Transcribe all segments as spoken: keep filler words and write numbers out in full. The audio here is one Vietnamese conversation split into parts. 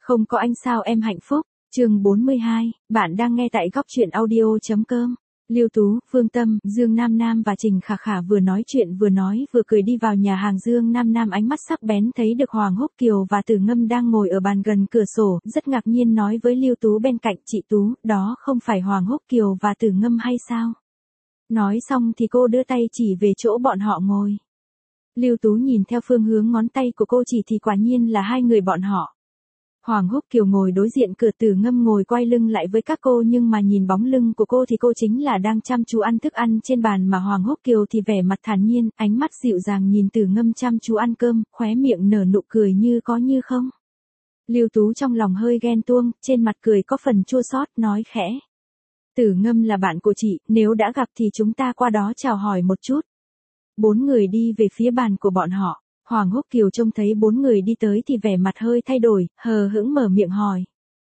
Không có anh sao em hạnh phúc, chương bốn mươi hai, bạn đang nghe tại góc truyện audio.com. Lưu Tú, Phương Tâm, Dương Nam Nam và Trình Khả Khả vừa nói chuyện vừa nói vừa cười đi vào nhà hàng. Dương Nam Nam ánh mắt sắc bén thấy được Hoàng Húc Kiều và Tử Ngâm đang ngồi ở bàn gần cửa sổ, rất ngạc nhiên nói với Lưu Tú bên cạnh, chị Tú, đó không phải Hoàng Húc Kiều và Tử Ngâm hay sao? Nói xong thì cô đưa tay chỉ về chỗ bọn họ ngồi. Lưu Tú nhìn theo phương hướng ngón tay của cô chỉ thì quả nhiên là hai người bọn họ. Hoàng Húc Kiều ngồi đối diện cửa, Tử Ngâm ngồi quay lưng lại với các cô, nhưng mà nhìn bóng lưng của cô thì cô chính là đang chăm chú ăn thức ăn trên bàn, mà Hoàng Húc Kiều thì vẻ mặt thản nhiên, ánh mắt dịu dàng nhìn Tử Ngâm chăm chú ăn cơm, khóe miệng nở nụ cười như có như không. Lưu Tú trong lòng hơi ghen tuông, trên mặt cười có phần chua xót, nói khẽ. Tử Ngâm là bạn của chị, nếu đã gặp thì chúng ta qua đó chào hỏi một chút. Bốn người đi về phía bàn của bọn họ. Hoàng Húc Kiều trông thấy bốn người đi tới thì vẻ mặt hơi thay đổi, hờ hững mở miệng hỏi.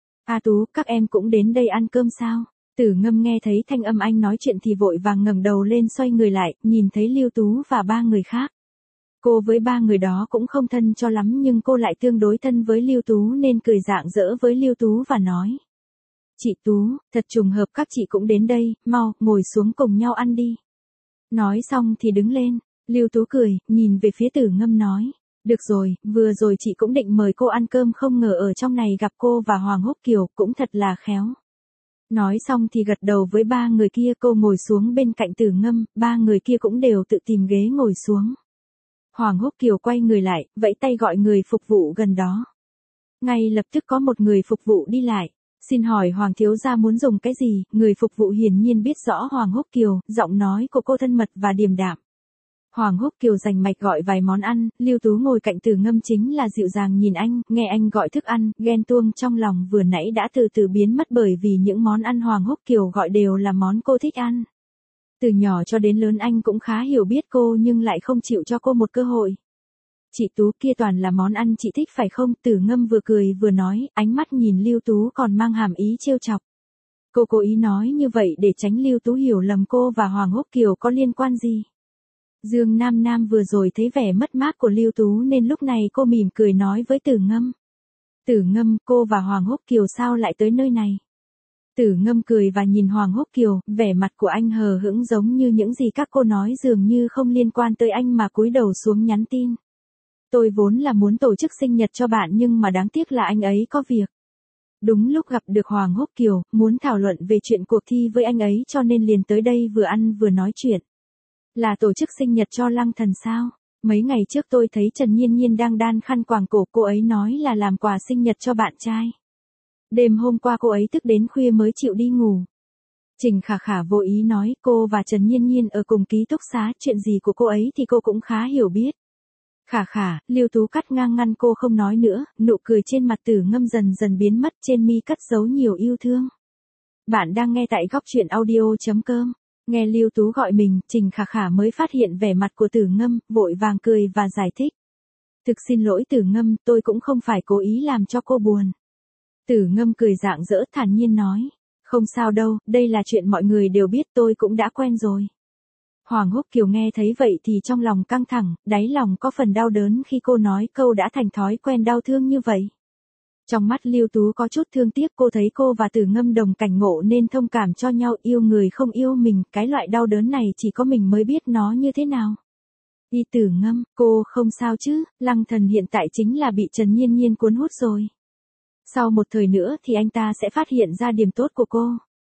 A Tú, các em cũng đến đây ăn cơm sao? Tử Ngâm nghe thấy thanh âm anh nói chuyện thì vội vàng ngẩng đầu lên, xoay người lại, nhìn thấy Lưu Tú và ba người khác. Cô với ba người đó cũng không thân cho lắm, nhưng cô lại tương đối thân với Lưu Tú nên cười rạng rỡ với Lưu Tú và nói. Chị Tú, thật trùng hợp các chị cũng đến đây, mau, ngồi xuống cùng nhau ăn đi. Nói xong thì đứng lên. Lưu Tú cười, nhìn về phía Tử Ngâm nói. Được rồi, vừa rồi chị cũng định mời cô ăn cơm, không ngờ ở trong này gặp cô và Hoàng Húc Kiều, cũng thật là khéo. Nói xong thì gật đầu với ba người kia, cô ngồi xuống bên cạnh Tử Ngâm, ba người kia cũng đều tự tìm ghế ngồi xuống. Hoàng Húc Kiều quay người lại, vẫy tay gọi người phục vụ gần đó. Ngay lập tức có một người phục vụ đi lại. Xin hỏi Hoàng thiếu gia muốn dùng cái gì? Người phục vụ hiển nhiên biết rõ Hoàng Húc Kiều, giọng nói của cô thân mật và điềm đạm. Hoàng Húc Kiều rành mạch gọi vài món ăn, Lưu Tú ngồi cạnh Tử Ngâm chính là dịu dàng nhìn anh, nghe anh gọi thức ăn, ghen tuông trong lòng vừa nãy đã từ từ biến mất, bởi vì những món ăn Hoàng Húc Kiều gọi đều là món cô thích ăn. Từ nhỏ cho đến lớn anh cũng khá hiểu biết cô nhưng lại không chịu cho cô một cơ hội. Chị Tú, kia toàn là món ăn chị thích phải không? Tử Ngâm vừa cười vừa nói, ánh mắt nhìn Lưu Tú còn mang hàm ý trêu chọc. Cô cố ý nói như vậy để tránh Lưu Tú hiểu lầm cô và Hoàng Húc Kiều có liên quan gì. Dương Nam Nam vừa rồi thấy vẻ mất mát của Lưu Tú nên lúc này cô mỉm cười nói với Tử Ngâm. Tử Ngâm, cô và Hoàng Húc Kiều sao lại tới nơi này? Tử Ngâm cười và nhìn Hoàng Húc Kiều, vẻ mặt của anh hờ hững giống như những gì các cô nói dường như không liên quan tới anh, mà cúi đầu xuống nhắn tin. Tôi vốn là muốn tổ chức sinh nhật cho bạn nhưng mà đáng tiếc là anh ấy có việc. Đúng lúc gặp được Hoàng Húc Kiều, muốn thảo luận về chuyện cuộc thi với anh ấy cho nên liền tới đây vừa ăn vừa nói chuyện. Là tổ chức sinh nhật cho Lăng Thần sao? Mấy ngày trước tôi thấy Trần Nhiên Nhiên đang đan khăn quàng cổ, cô ấy nói là làm quà sinh nhật cho bạn trai. Đêm hôm qua cô ấy thức đến khuya mới chịu đi ngủ. Trình Khả Khả vô ý nói, cô và Trần Nhiên Nhiên ở cùng ký túc xá, chuyện gì của cô ấy thì cô cũng khá hiểu biết. Khả Khả, Lưu Tú cắt ngang ngăn cô không nói nữa, nụ cười trên mặt Tử Ngâm dần dần biến mất, trên mi cất giấu nhiều yêu thương. Bạn đang nghe tại góc truyện audio.com. Nghe Lưu Tú gọi mình, Trình Khả Khả mới phát hiện vẻ mặt của Tử Ngâm, vội vàng cười và giải thích. Thực xin lỗi Tử Ngâm, tôi cũng không phải cố ý làm cho cô buồn. Tử Ngâm cười rạng rỡ thản nhiên nói. Không sao đâu, đây là chuyện mọi người đều biết, tôi cũng đã quen rồi. Hoàng Húc Kiều nghe thấy vậy thì trong lòng căng thẳng, đáy lòng có phần đau đớn khi cô nói câu đã thành thói quen đau thương như vậy. Trong mắt Lưu Tú có chút thương tiếc, cô thấy cô và Tử Ngâm đồng cảnh ngộ nên thông cảm cho nhau, yêu người không yêu mình, cái loại đau đớn này chỉ có mình mới biết nó như thế nào. Đi Tử Ngâm, cô không sao chứ? Lăng Thần hiện tại chính là bị Trần Nhiên Nhiên cuốn hút rồi. Sau một thời nữa thì anh ta sẽ phát hiện ra điểm tốt của cô.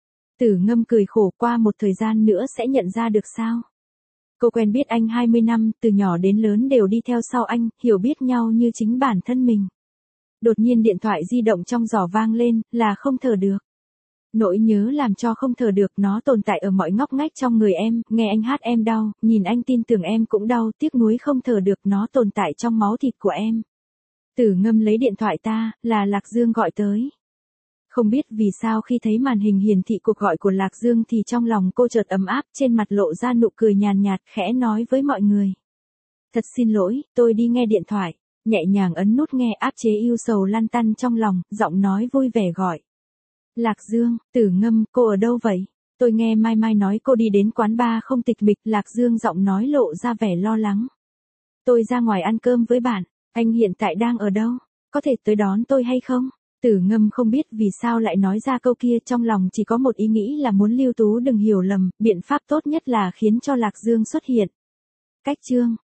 Tử Ngâm cười khổ, qua một thời gian nữa sẽ nhận ra được sao? Cô quen biết anh hai mươi năm, từ nhỏ đến lớn đều đi theo sau anh, hiểu biết nhau như chính bản thân mình. Đột nhiên điện thoại di động trong giỏ vang lên, là không thở được. Nỗi nhớ làm cho không thở được, nó tồn tại ở mọi ngóc ngách trong người em, nghe anh hát em đau, nhìn anh tin tưởng em cũng đau, tiếc nuối không thở được, nó tồn tại trong máu thịt của em. Tử Ngâm lấy điện thoại ta, là Lạc Dương gọi tới. Không biết vì sao khi thấy màn hình hiển thị cuộc gọi của Lạc Dương thì trong lòng cô chợt ấm áp, trên mặt lộ ra nụ cười nhàn nhạt, khẽ nói với mọi người. Thật xin lỗi, tôi đi nghe điện thoại. Nhẹ nhàng ấn nút nghe, áp chế ưu sầu lăn tăn trong lòng, giọng nói vui vẻ gọi. Lạc Dương, Tử Ngâm, cô ở đâu vậy? Tôi nghe Mai Mai nói cô đi đến quán bar không tịch mịch. Lạc Dương giọng nói lộ ra vẻ lo lắng. Tôi ra ngoài ăn cơm với bạn, anh hiện tại đang ở đâu? Có thể tới đón tôi hay không? Tử Ngâm không biết vì sao lại nói ra câu kia, trong lòng chỉ có một ý nghĩ là muốn Lưu Tú đừng hiểu lầm, biện pháp tốt nhất là khiến cho Lạc Dương xuất hiện. Cách chương